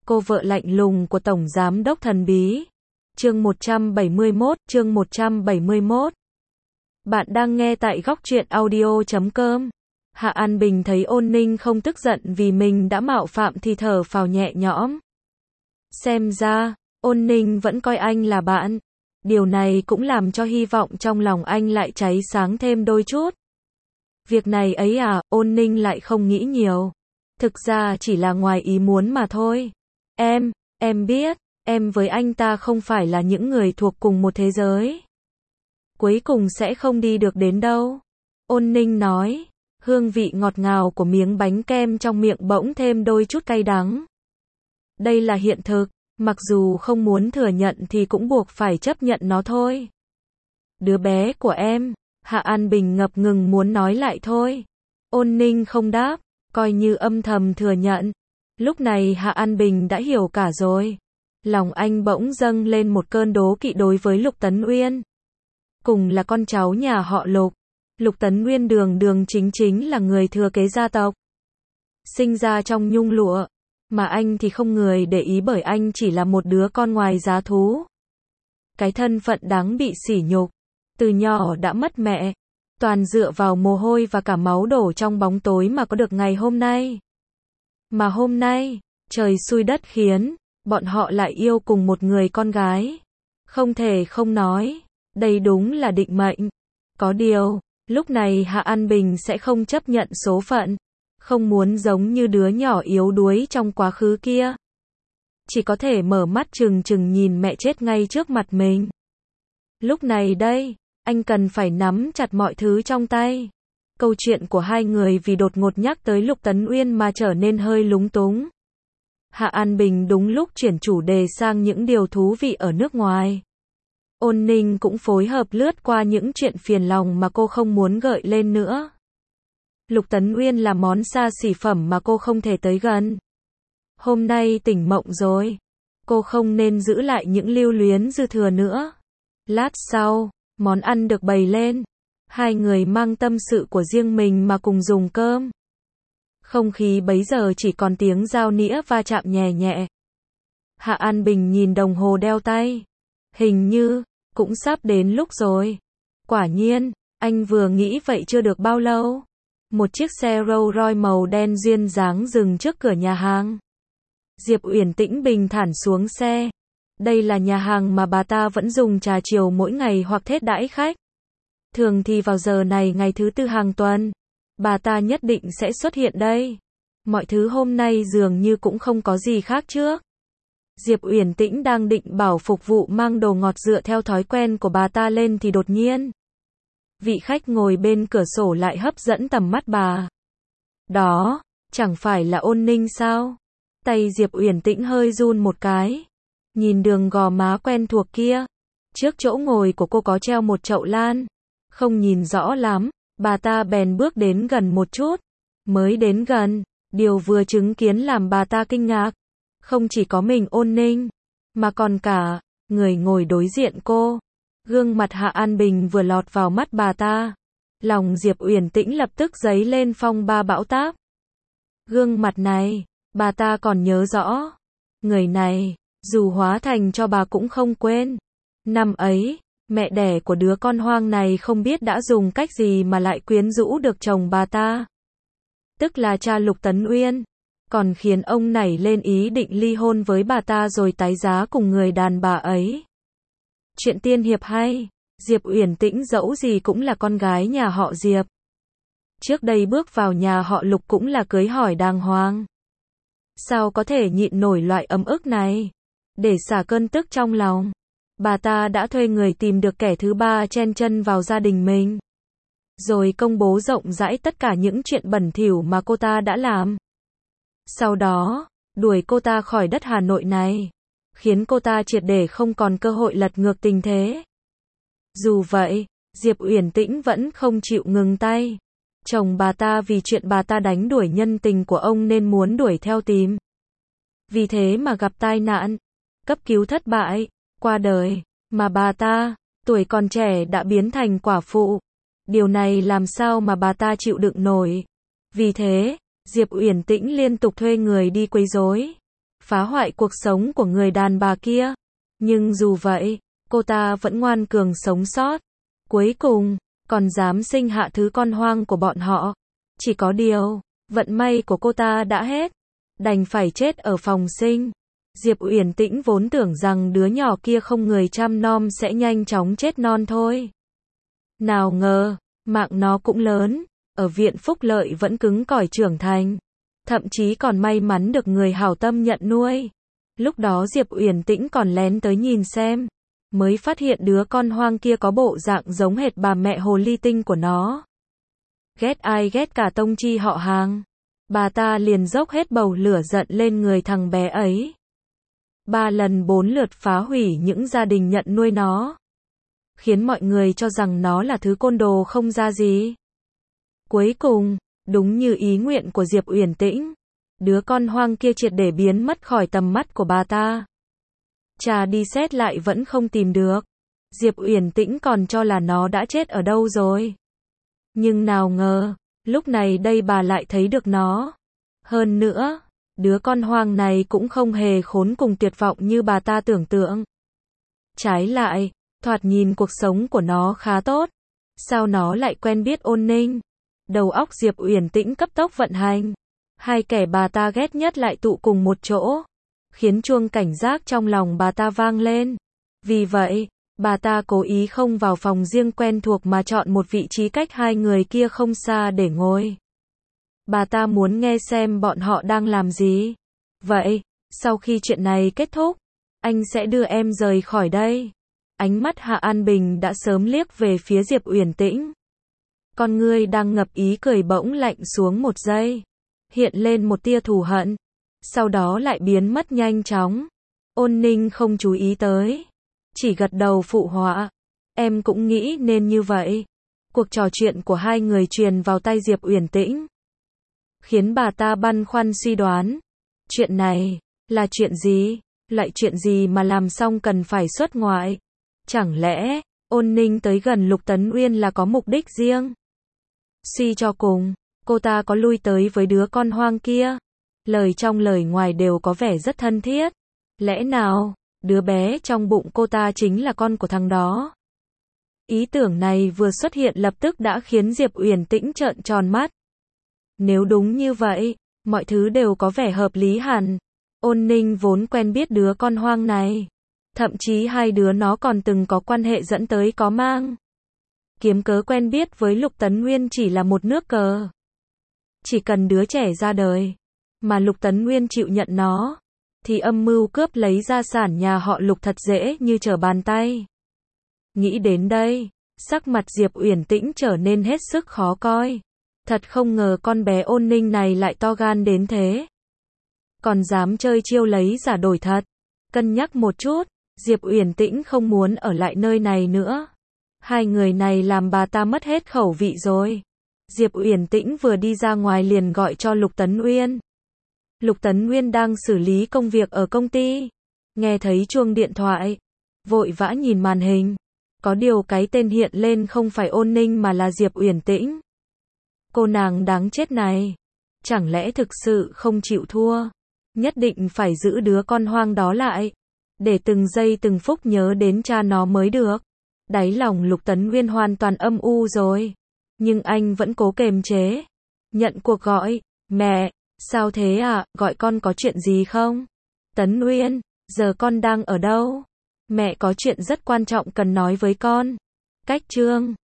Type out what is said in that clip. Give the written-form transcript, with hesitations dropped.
cô vợ lạnh lùng của Tổng Giám đốc thần bí. Chương 171. Bạn đang nghe tại góc truyện audio.com. Hạ An Bình thấy Ôn Ninh không tức giận vì mình đã mạo phạm thì thở phào nhẹ nhõm. Xem ra, Ôn Ninh vẫn coi anh là bạn. Điều này cũng làm cho hy vọng trong lòng anh lại cháy sáng thêm đôi chút. Việc này ấy à, Ôn Ninh lại không nghĩ nhiều. Thực ra chỉ là ngoài ý muốn mà thôi. Em biết, em với anh ta không phải là những người thuộc cùng một thế giới. Cuối cùng sẽ không đi được đến đâu. Ôn Ninh nói, hương vị ngọt ngào của miếng bánh kem trong miệng bỗng thêm đôi chút cay đắng. Đây là hiện thực, mặc dù không muốn thừa nhận thì cũng buộc phải chấp nhận nó thôi. Đứa bé của em, Hạ An Bình ngập ngừng muốn nói lại thôi. Ôn Ninh không đáp, coi như âm thầm thừa nhận. Lúc này Hạ An Bình đã hiểu cả rồi. Lòng anh bỗng dâng lên một cơn đố kỵ đối với Lục Tấn Uyên. Cùng là con cháu nhà họ Lục, Lục Tấn Uyên đường chính là người thừa kế gia tộc. Sinh ra trong nhung lụa, mà anh thì không người để ý bởi anh chỉ là một đứa con ngoài giá thú. Cái thân phận đáng bị sỉ nhục, từ nhỏ đã mất mẹ, toàn dựa vào mồ hôi và cả máu đổ trong bóng tối mà có được ngày hôm nay. Mà hôm nay, trời xui đất khiến, bọn họ lại yêu cùng một người con gái. Không thể không nói, đây đúng là định mệnh. Có điều, lúc này Hạ An Bình sẽ không chấp nhận số phận, không muốn giống như đứa nhỏ yếu đuối trong quá khứ kia. Chỉ có thể mở mắt trừng trừng nhìn mẹ chết ngay trước mặt mình. Lúc này đây, anh cần phải nắm chặt mọi thứ trong tay. Câu chuyện của hai người vì đột ngột nhắc tới Lục Tấn Uyên mà trở nên hơi lúng túng. Hạ An Bình đúng lúc chuyển chủ đề sang những điều thú vị ở nước ngoài. Ôn Ninh cũng phối hợp lướt qua những chuyện phiền lòng mà cô không muốn gợi lên nữa. Lục Tấn Uyên là món xa xỉ phẩm mà cô không thể tới gần. Hôm nay tỉnh mộng rồi. Cô không nên giữ lại những lưu luyến dư thừa nữa. Lát sau, món ăn được bày lên. Hai người mang tâm sự của riêng mình mà cùng dùng cơm. Không khí bấy giờ chỉ còn tiếng dao nĩa va chạm nhẹ nhẹ. Hạ An Bình nhìn đồng hồ đeo tay. Hình như, cũng sắp đến lúc rồi. Quả nhiên, anh vừa nghĩ vậy chưa được bao lâu. Một chiếc xe Rolls Royce màu đen duyên dáng dừng trước cửa nhà hàng. Diệp Uyển Tĩnh bình thản xuống xe. Đây là nhà hàng mà bà ta vẫn dùng trà chiều mỗi ngày hoặc thết đãi khách. Thường thì vào giờ này ngày thứ tư hàng tuần, bà ta nhất định sẽ xuất hiện đây. Mọi thứ hôm nay dường như cũng không có gì khác trước. Diệp Uyển Tĩnh đang định bảo phục vụ mang đồ ngọt dựa theo thói quen của bà ta lên thì đột nhiên, vị khách ngồi bên cửa sổ lại hấp dẫn tầm mắt bà. Đó, chẳng phải là Ôn Ninh sao? Tay Diệp Uyển Tĩnh hơi run một cái. Nhìn đường gò má quen thuộc kia. Trước chỗ ngồi của cô có treo một chậu lan. Không nhìn rõ lắm, bà ta bèn bước đến gần một chút. Mới đến gần, điều vừa chứng kiến làm bà ta kinh ngạc. Không chỉ có mình Ôn Ninh, mà còn cả người ngồi đối diện cô. Gương mặt Hạ An Bình vừa lọt vào mắt bà ta. Lòng Diệp Uyển Tĩnh lập tức dấy lên phong ba bão táp. Gương mặt này, bà ta còn nhớ rõ. Người này, dù hóa thành cho bà cũng không quên. Năm ấy, mẹ đẻ của đứa con hoang này không biết đã dùng cách gì mà lại quyến rũ được chồng bà ta. Tức là cha Lục Tấn Uyên. Còn khiến ông nảy lên ý định ly hôn với bà ta rồi tái giá cùng người đàn bà ấy. Chuyện tiên hiệp hay, Diệp Uyển Tĩnh dẫu gì cũng là con gái nhà họ Diệp. Trước đây bước vào nhà họ Lục cũng là cưới hỏi đàng hoàng. Sao có thể nhịn nổi loại ấm ức này? Để xả cơn tức trong lòng, bà ta đã thuê người tìm được kẻ thứ ba chen chân vào gia đình mình. Rồi công bố rộng rãi tất cả những chuyện bẩn thỉu mà cô ta đã làm. Sau đó, đuổi cô ta khỏi đất Hà Nội này. Khiến cô ta triệt để không còn cơ hội lật ngược tình thế. Dù vậy, Diệp Uyển Tĩnh vẫn không chịu ngừng tay. Chồng bà ta vì chuyện bà ta đánh đuổi nhân tình của ông nên muốn đuổi theo tìm. Vì thế mà gặp tai nạn, cấp cứu thất bại, qua đời. Mà bà ta, tuổi còn trẻ đã biến thành quả phụ. Điều này làm sao mà bà ta chịu đựng nổi. Vì thế, Diệp Uyển Tĩnh liên tục thuê người đi quấy rối, phá hoại cuộc sống của người đàn bà kia. Nhưng dù vậy, cô ta vẫn ngoan cường sống sót. Cuối cùng, còn dám sinh hạ thứ con hoang của bọn họ. Chỉ có điều, vận may của cô ta đã hết. Đành phải chết ở phòng sinh. Diệp Uyển Tĩnh vốn tưởng rằng đứa nhỏ kia không người chăm nom sẽ nhanh chóng chết non thôi. Nào ngờ, mạng nó cũng lớn, ở viện phúc lợi vẫn cứng cỏi trưởng thành. Thậm chí còn may mắn được người hảo tâm nhận nuôi. Lúc đó Diệp Uyển Tĩnh còn lén tới nhìn xem. Mới phát hiện đứa con hoang kia có bộ dạng giống hệt bà mẹ hồ ly tinh của nó. Ghét ai ghét cả tông chi họ hàng. Bà ta liền dốc hết bầu lửa giận lên người thằng bé ấy. 3 lần 4 lượt phá hủy những gia đình nhận nuôi nó. Khiến mọi người cho rằng nó là thứ côn đồ không ra gì. Cuối cùng, đúng như ý nguyện của Diệp Uyển Tĩnh, đứa con hoang kia triệt để biến mất khỏi tầm mắt của bà ta. Cha đi xét lại vẫn không tìm được. Diệp Uyển Tĩnh còn cho là nó đã chết ở đâu rồi. Nhưng nào ngờ, lúc này đây bà lại thấy được nó. Hơn nữa, đứa con hoang này cũng không hề khốn cùng tuyệt vọng như bà ta tưởng tượng. Trái lại, thoạt nhìn cuộc sống của nó khá tốt. Sao nó lại quen biết Ôn Ninh? Đầu óc Diệp Uyển Tĩnh cấp tốc vận hành. Hai kẻ bà ta ghét nhất lại tụ cùng một chỗ. Khiến chuông cảnh giác trong lòng bà ta vang lên. Vì vậy, bà ta cố ý không vào phòng riêng quen thuộc mà chọn một vị trí cách hai người kia không xa để ngồi. Bà ta muốn nghe xem bọn họ đang làm gì. Vậy, sau khi chuyện này kết thúc, anh sẽ đưa em rời khỏi đây. Ánh mắt Hạ An Bình đã sớm liếc về phía Diệp Uyển Tĩnh. Con ngươi đang ngập ý cười bỗng lạnh xuống một giây. Hiện lên một tia thù hận. Sau đó lại biến mất nhanh chóng. Ôn Ninh không chú ý tới. Chỉ gật đầu phụ họa. Em cũng nghĩ nên như vậy. Cuộc trò chuyện của hai người truyền vào tai Diệp Uyển Tĩnh. Khiến bà ta băn khoăn suy đoán. Chuyện này, là chuyện gì? Loại chuyện gì mà làm xong cần phải xuất ngoại? Chẳng lẽ, Ôn Ninh tới gần Lục Tấn Uyên là có mục đích riêng? Suy cho cùng, cô ta có lui tới với đứa con hoang kia. Lời trong lời ngoài đều có vẻ rất thân thiết. Lẽ nào, đứa bé trong bụng cô ta chính là con của thằng đó? Ý tưởng này vừa xuất hiện lập tức đã khiến Diệp Uyển Tĩnh trợn tròn mắt. Nếu đúng như vậy, mọi thứ đều có vẻ hợp lý hẳn. Ôn Ninh vốn quen biết đứa con hoang này. Thậm chí hai đứa nó còn từng có quan hệ dẫn tới có mang. Kiếm cớ quen biết với Lục Tấn Nguyên chỉ là một nước cờ. Chỉ cần đứa trẻ ra đời, mà Lục Tấn Nguyên chịu nhận nó, thì âm mưu cướp lấy gia sản nhà họ Lục thật dễ như trở bàn tay. Nghĩ đến đây, sắc mặt Diệp Uyển Tĩnh trở nên hết sức khó coi. Thật không ngờ con bé Ôn Ninh này lại to gan đến thế. Còn dám chơi chiêu lấy giả đổi thật. Cân nhắc một chút, Diệp Uyển Tĩnh không muốn ở lại nơi này nữa. Hai người này làm bà ta mất hết khẩu vị rồi. Diệp Uyển Tĩnh vừa đi ra ngoài liền gọi cho Lục Tấn Uyên. Lục Tấn Uyên đang xử lý công việc ở công ty. Nghe thấy chuông điện thoại, vội vã nhìn màn hình. Có điều cái tên hiện lên không phải Ôn Ninh mà là Diệp Uyển Tĩnh. Cô nàng đáng chết này. Chẳng lẽ thực sự không chịu thua? Nhất định phải giữ đứa con hoang đó lại. Để từng giây từng phút nhớ đến cha nó mới được. Đáy lòng Lục Tấn Uyên hoàn toàn âm u rồi. Nhưng anh vẫn cố kềm chế. Nhận cuộc gọi. Mẹ, sao thế ạ? Gọi con có chuyện gì không? Tấn Uyên, giờ con đang ở đâu? Mẹ có chuyện rất quan trọng cần nói với con. Cách chương